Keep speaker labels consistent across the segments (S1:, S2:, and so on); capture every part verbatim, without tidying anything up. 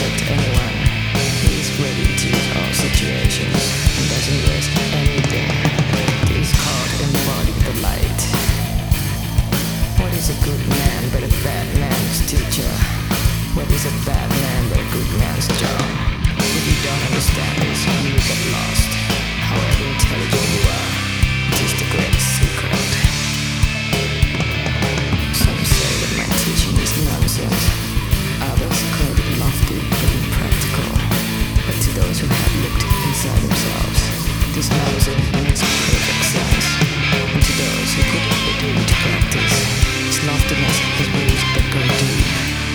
S1: reject anyone. He is ready to use all situations and doesn't risk anything. He is called embodying the light. What is a good man but a bad man's teacher? What is a bad man but a good man's job? If you don't understand this, you will get lost. However intelligent you are, it is the greatest secret. Some say that my teaching is nonsense. Others call it lofty but impractical. But to those who have looked inside themselves, this nonsense makes perfect sense. And to those who put it into practice, its loftiness has roots that go deep.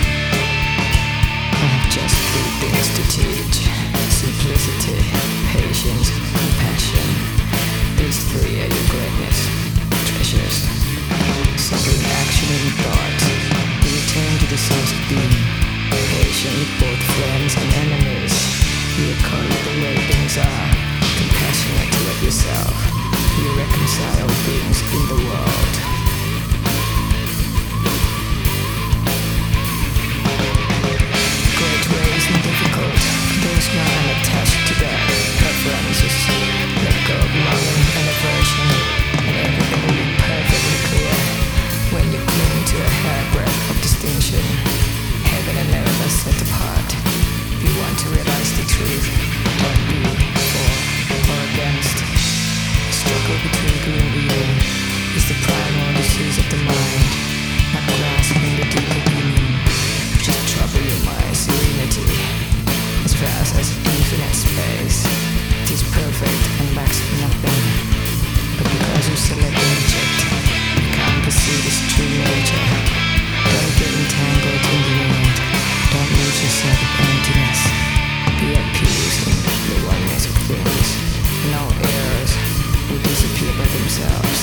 S1: I have just three things to teach: simplicity, patience, compassion. These three are your greatness, treasures. Simple in action and thought, you return to the source of being. Patient with both friends and enemies, you accord with the way things are. Compassionate toward yourself, you reconcile all beings in the world. Great ways and difficult for those who are unattached to their preferences. Let go of longing and aversion, and everything will be perfectly clear when you cling to a hairbreadth of distinction. Heaven and earth are set apart. You want to realize the truth, don't be for or against. The struggle between good and evil is the primal disease of the mind, not grasping the deeper meaning. Just trouble your mind's serenity. As vast as infinite space, it is perfect and lacks nothing. But because you select and reject, you can't perceive its true nature. Don't get entangled in the world. Don't lose yourself in emptiness. Be at peace in the oneness of things. No errors will disappear by themselves.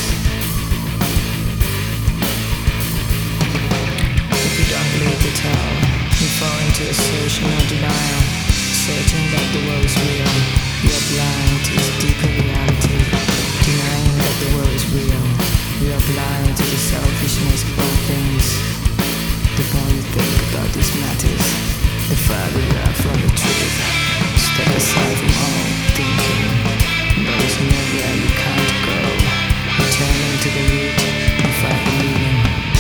S1: If you don't leave the town, you fall into assertion or denial, certain that the world is real. You are blind to its deeper reality, denying that the world is real. You are blind to the selfishness of all things. The more you think about these matters, the farther you are from the truth. Step aside from all thinking. There is nowhere you can't go. Returning to the root and find the meaning.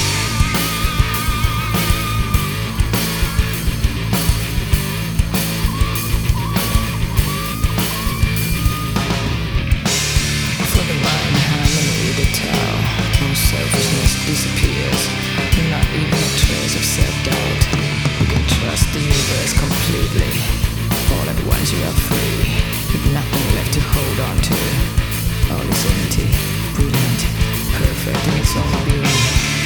S1: For the mind harmony with the Tao, no selfishness disappears. Not even a trace of self-doubt. You can trust the universe completely. All at once you are free, with nothing left to hold on to. All is empty, brilliant, perfect in its own beauty.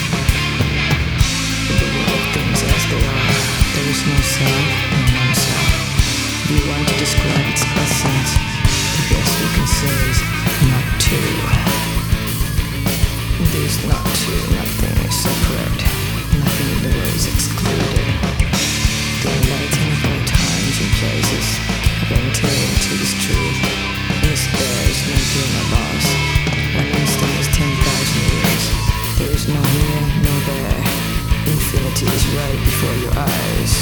S1: In the world things as they are, there is no self and non-self. If you want to describe its essence, the best you can say is not two. This not two, nothing is separate. Nothing in the world is excluded. The enlightened of all times and places have entered into this truth. In its there is no gain or loss. One instant is ten thousand years. There is no here, no there. Infinity is right before your eyes.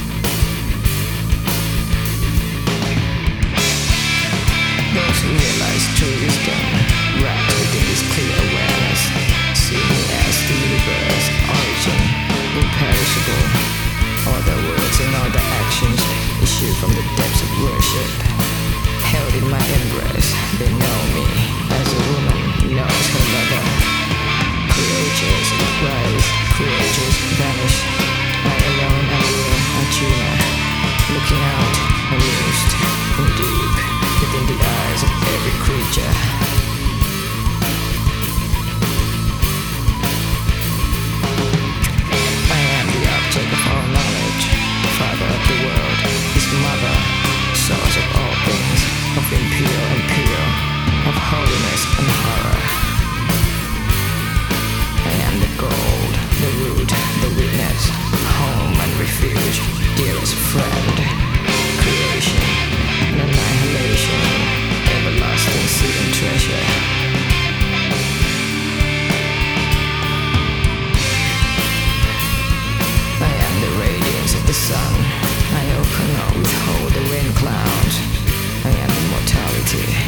S1: Those who realize true wisdom, wrapped within this clear awareness, see me as the universe, origin, imperishable. All the words and all the actions issue from the depths of worship. Held in my embrace, they know me as a woman knows her lover. Creatures rise, creatures vanish. I alone am real Arjuna, looking out, amused, and deep within the eyes of every creature. I am the object of all knowledge, father of the world, his mother, source of all things, of impure and pure, of holiness and horror. I am the gold, the root, the witness, cloud. I am immortality.